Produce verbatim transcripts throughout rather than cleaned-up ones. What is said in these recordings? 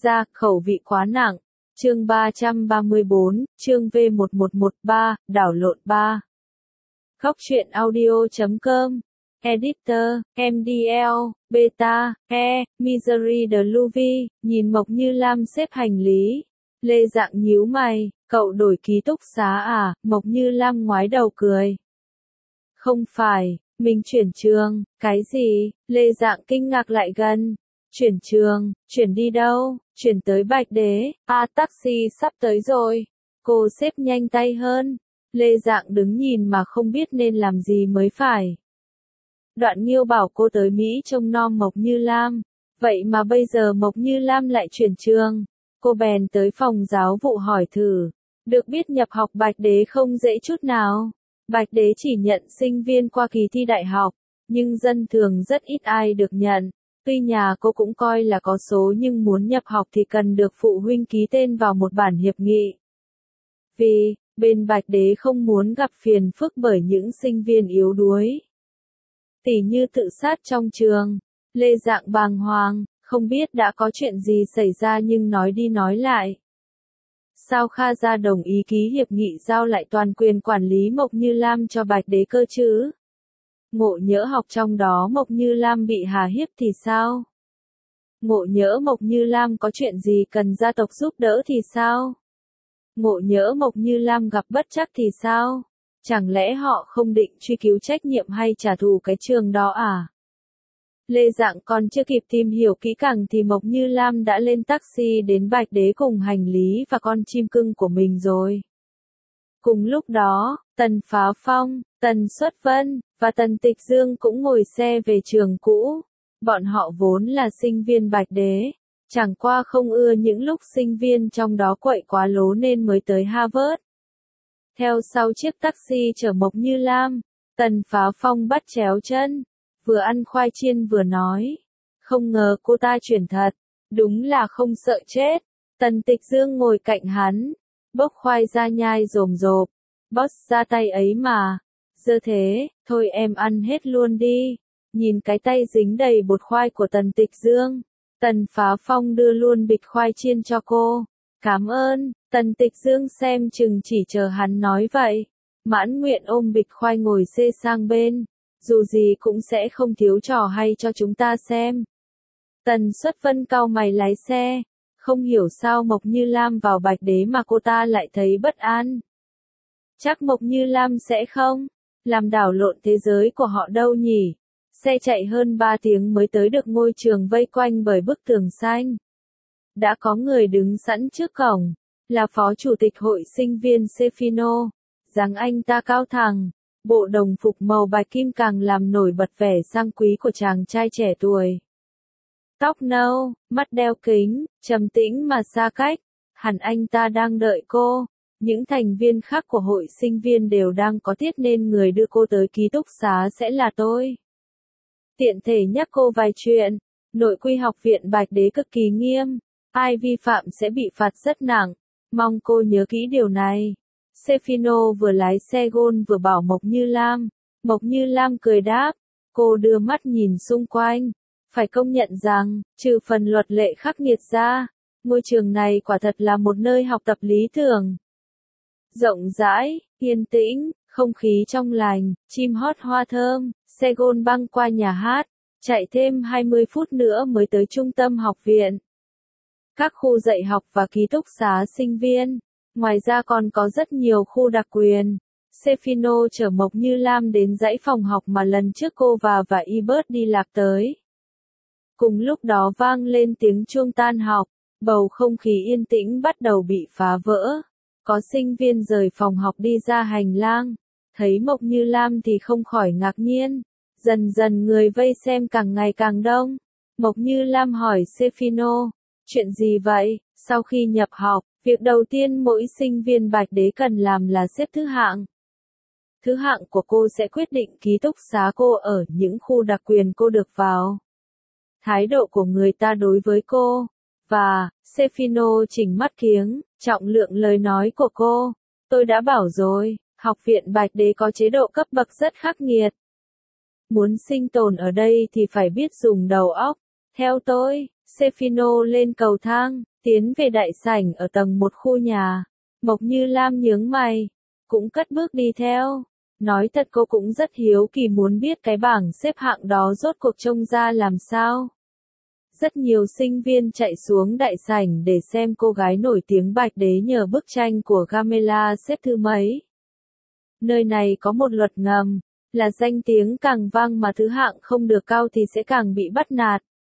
ra, khẩu vị quá nặng. Chương ba trăm ba mươi bốn, chương V một một một ba, đảo lộn ba. Góc truyện audio chấm com. Editor, em đê lờ, Beta, E, Misery de Louvi, nhìn Mộc Như Lam xếp hành lý. Lê Dạng nhíu mày, cậu đổi ký túc xá à? Mộc Như Lam ngoái đầu cười. Không phải, mình chuyển trường. Cái gì? Lê Dạng kinh ngạc lại gần. Chuyển trường, chuyển đi đâu? Chuyển tới Bạch Đế. À, taxi sắp tới rồi. Cô xếp nhanh tay hơn. Lê Dạng đứng nhìn mà không biết nên làm gì mới phải. Đoạn Nghiêu bảo cô tới Mỹ trông nom Mộc Như Lam. Vậy mà bây giờ Mộc Như Lam lại chuyển trường. Cô bèn tới phòng giáo vụ hỏi thử. Được biết nhập học Bạch Đế không dễ chút nào. Bạch Đế chỉ nhận sinh viên qua kỳ thi đại học, nhưng dân thường rất ít ai được nhận. Tuy nhà cô cũng coi là có số nhưng muốn nhập học thì cần được phụ huynh ký tên vào một bản hiệp nghị. Vì, bên Bạch Đế không muốn gặp phiền phức bởi những sinh viên yếu đuối. Tỉ như tự sát trong trường. Lê Dạng bàng hoàng, không biết đã có chuyện gì xảy ra nhưng nói đi nói lại. Sao Kha Gia đồng ý ký hiệp nghị giao lại toàn quyền quản lý Mộc Như Lam cho Bạch Đế cơ chứ? Ngộ nhỡ học trong đó Mộc Như Lam bị hà hiếp thì sao? Ngộ nhỡ Mộc Như Lam có chuyện gì cần gia tộc giúp đỡ thì sao? Ngộ nhỡ Mộc Như Lam gặp bất trắc thì sao? Chẳng lẽ họ không định truy cứu trách nhiệm hay trả thù cái trường đó à? Lê Dạng còn chưa kịp tìm hiểu kỹ càng thì Mộc Như Lam đã lên taxi đến Bạch Đế cùng hành lý và con chim cưng của mình rồi. Cùng lúc đó, Tần Phá Phong, Tần Xuất Vân, và Tần Tịch Dương cũng ngồi xe về trường cũ. Bọn họ vốn là sinh viên Bạch Đế, chẳng qua không ưa những lúc sinh viên trong đó quậy quá lố nên mới tới Harvard. Theo sau chiếc taxi chở Mộc Như Lam, Tần Phá Phong bắt chéo chân, vừa ăn khoai chiên vừa nói. Không ngờ cô ta chuyển thật, đúng là không sợ chết. Tần Tịch Dương ngồi cạnh hắn, bốc khoai ra nhai rồm rộp. Boss ra tay ấy mà. Dơ thế, thôi em ăn hết luôn đi. Nhìn cái tay dính đầy bột khoai của Tần Tịch Dương. Tần Phá Phong đưa luôn bịch khoai chiên cho cô. Cảm ơn. Tần Tịch Dương xem chừng chỉ chờ hắn nói vậy. Mãn nguyện ôm bịch khoai ngồi xê sang bên. Dù gì cũng sẽ không thiếu trò hay cho chúng ta xem. Tần Xuất Vân cau mày lái xe. Không hiểu sao Mộc Như Lam vào Bạch Đế mà cô ta lại thấy bất an. Chắc Mộc Như Lam sẽ không làm đảo lộn thế giới của họ đâu nhỉ. Xe chạy hơn ba tiếng mới tới được ngôi trường vây quanh bởi bức tường xanh. Đã có người đứng sẵn trước cổng, là phó chủ tịch hội sinh viên Sefino. Dáng anh ta cao thẳng, bộ đồng phục màu bạch kim càng làm nổi bật vẻ sang quý của chàng trai trẻ tuổi. Tóc nâu, mắt đeo kính, trầm tĩnh mà xa cách, hẳn anh ta đang đợi cô. Những thành viên khác của hội sinh viên đều đang có tiết nên người đưa cô tới ký túc xá sẽ là tôi. Tiện thể nhắc cô vài chuyện, nội quy học viện Bạch Đế cực kỳ nghiêm, ai vi phạm sẽ bị phạt rất nặng, mong cô nhớ kỹ điều này. Sefino vừa lái xe gôn vừa bảo Mộc Như Lam. Mộc Như Lam cười đáp, cô đưa mắt nhìn xung quanh. Phải công nhận rằng, trừ phần luật lệ khắc nghiệt ra, ngôi trường này quả thật là một nơi học tập lý tưởng. Rộng rãi, yên tĩnh, không khí trong lành, chim hót hoa thơm, xe gôn băng qua nhà hát, chạy thêm hai mươi phút nữa mới tới trung tâm học viện. Các khu dạy học và ký túc xá sinh viên, ngoài ra còn có rất nhiều khu đặc quyền. Sefino chở Mộc Như Lam đến dãy phòng học mà lần trước cô và và Ebert đi lạc tới. Cùng lúc đó vang lên tiếng chuông tan học, bầu không khí yên tĩnh bắt đầu bị phá vỡ. Có sinh viên rời phòng học đi ra hành lang, thấy Mộc Như Lam thì không khỏi ngạc nhiên. Dần dần người vây xem càng ngày càng đông. Mộc Như Lam hỏi Sefino, chuyện gì vậy? Sau khi nhập học, việc đầu tiên mỗi sinh viên Bạch Đế cần làm là xếp thứ hạng. Thứ hạng của cô sẽ quyết định ký túc xá cô ở những khu đặc quyền cô được vào. Thái độ của người ta đối với cô. Và, Sefino chỉnh mắt kiếng, trọng lượng lời nói của cô. Tôi đã bảo rồi, học viện Bạch Đế có chế độ cấp bậc rất khắc nghiệt. Muốn sinh tồn ở đây thì phải biết dùng đầu óc. Theo tôi, Sefino lên cầu thang, Tiến về đại sảnh ở tầng một khu nhà. Mộc Như Lam nhướng mày, cũng cất bước đi theo. Nói thật cô cũng rất hiếu kỳ muốn biết cái bảng xếp hạng đó rốt cuộc trông ra làm sao. Rất nhiều sinh viên chạy xuống đại sảnh để xem cô gái nổi tiếng Bạch Đế nhờ bức tranh của Gamela xếp thứ mấy. Nơi này có một luật ngầm, là danh tiếng càng vang mà thứ hạng không được cao thì sẽ càng bị bắt nạt.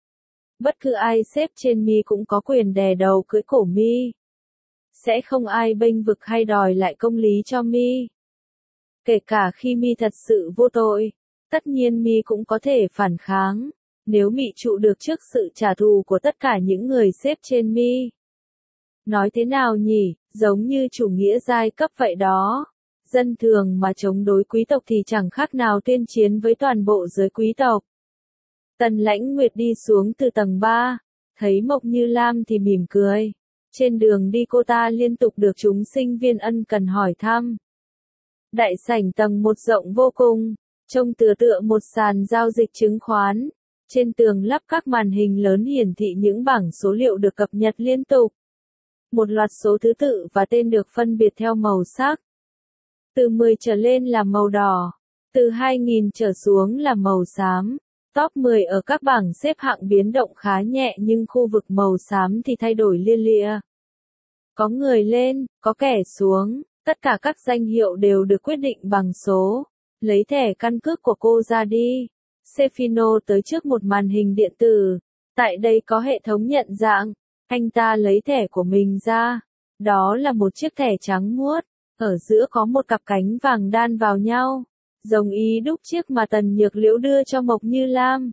Bất cứ ai xếp trên mi cũng có quyền đè đầu cưỡi cổ mi. Sẽ không ai bênh vực hay đòi lại công lý cho mi. Kể cả khi mi thật sự vô tội, tất nhiên mi cũng có thể phản kháng, nếu mi trụ được trước sự trả thù của tất cả những người xếp trên mi. Nói thế nào nhỉ, giống như chủ nghĩa giai cấp vậy đó. Dân thường mà chống đối quý tộc thì chẳng khác nào tuyên chiến với toàn bộ giới quý tộc. Tần Lãnh Nguyệt đi xuống từ tầng ba, thấy Mộc Như Lam thì mỉm cười. Trên đường đi cô ta liên tục được chúng sinh viên ân cần hỏi thăm. Đại sảnh tầng một rộng vô cùng, trông tựa tựa một sàn giao dịch chứng khoán. Trên tường lắp các màn hình lớn hiển thị những bảng số liệu được cập nhật liên tục. Một loạt số thứ tự và tên được phân biệt theo màu sắc. Từ mười trở lên là màu đỏ, từ hai nghìn trở xuống là màu xám. Top mười ở các bảng xếp hạng biến động khá nhẹ nhưng khu vực màu xám thì thay đổi lia lịa. Có người lên, có kẻ xuống, tất cả các danh hiệu đều được quyết định bằng số. Lấy thẻ căn cước của cô ra đi. Sefino tới trước một màn hình điện tử. Tại đây có hệ thống nhận dạng. Anh ta lấy thẻ của mình ra. Đó là một chiếc thẻ trắng muốt. Ở giữa có một cặp cánh vàng đan vào nhau. Giống ý đúc chiếc mà Tần Nhược Liễu đưa cho Mộc Như Lam.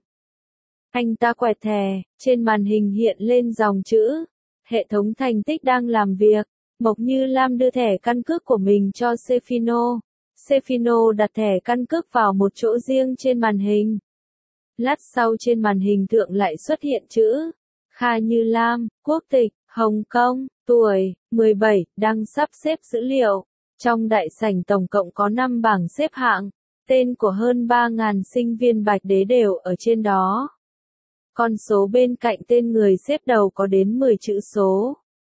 Anh ta quẹt thẻ, trên màn hình hiện lên dòng chữ. Hệ thống thành tích đang làm việc. Mộc Như Lam đưa thẻ căn cước của mình cho Sefino. Sefino đặt thẻ căn cước vào một chỗ riêng trên màn hình. Lát sau trên màn hình thượng lại xuất hiện chữ. Kha Như Lam, quốc tịch, Hồng Kông, tuổi, mười bảy, đang sắp xếp dữ liệu. Trong đại sảnh tổng cộng có năm bảng xếp hạng. Tên của hơn ba nghìn sinh viên Bạch Đế đều ở trên đó. Con số bên cạnh tên người xếp đầu có đến mười chữ số.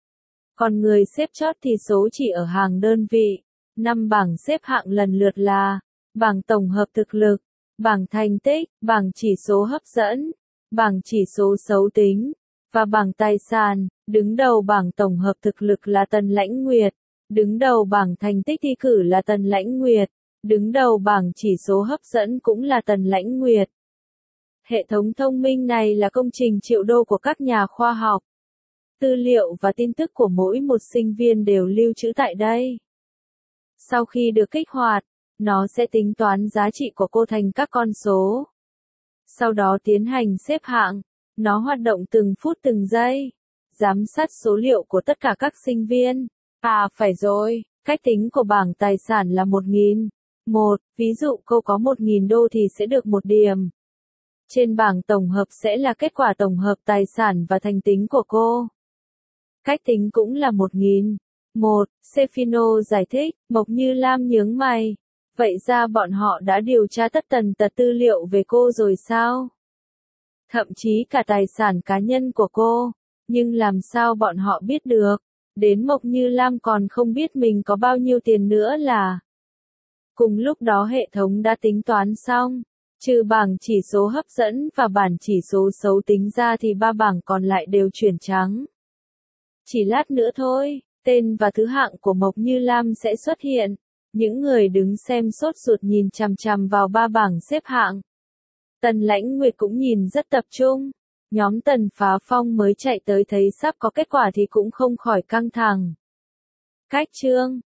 Còn người xếp chót thì số chỉ ở hàng đơn vị. Năm bảng xếp hạng lần lượt là bảng tổng hợp thực lực, bảng thành tích, bảng chỉ số hấp dẫn, bảng chỉ số xấu tính, và bảng tài sản. Đứng đầu bảng tổng hợp thực lực là Tần Lãnh Nguyệt. Đứng đầu bảng thành tích thi cử là Tần Lãnh Nguyệt. Đứng đầu bảng chỉ số hấp dẫn cũng là Tần Lãnh Nguyệt. Hệ thống thông minh này là công trình triệu đô của các nhà khoa học. Tư liệu và tin tức của mỗi một sinh viên đều lưu trữ tại đây. Sau khi được kích hoạt, nó sẽ tính toán giá trị của cô thành các con số. Sau đó tiến hành xếp hạng. Nó hoạt động từng phút từng giây. Giám sát số liệu của tất cả các sinh viên. À phải rồi, cách tính của bảng tài sản là một nghìn. Một, ví dụ cô có một nghìn đô thì sẽ được một điểm. Trên bảng tổng hợp sẽ là kết quả tổng hợp tài sản và thành tính của cô. Cách tính cũng là một nghìn. Một, Sefino giải thích. Mộc Như Lam nhướng mày. Vậy ra bọn họ đã điều tra tất tần tật tư liệu về cô rồi sao? Thậm chí cả tài sản cá nhân của cô. Nhưng làm sao bọn họ biết được? Đến Mộc Như Lam còn không biết mình có bao nhiêu tiền nữa là. Cùng lúc đó hệ thống đã tính toán xong. Trừ bảng chỉ số hấp dẫn và bảng chỉ số xấu tính ra thì ba bảng còn lại đều chuyển trắng. Chỉ lát nữa thôi, tên và thứ hạng của Mộc Như Lam sẽ xuất hiện. Những người đứng xem sốt ruột nhìn chằm chằm vào ba bảng xếp hạng. Tần Lãnh Nguyệt cũng nhìn rất tập trung. Nhóm Tần Phá Phong mới chạy tới thấy sắp có kết quả thì cũng không khỏi căng thẳng. Cách chương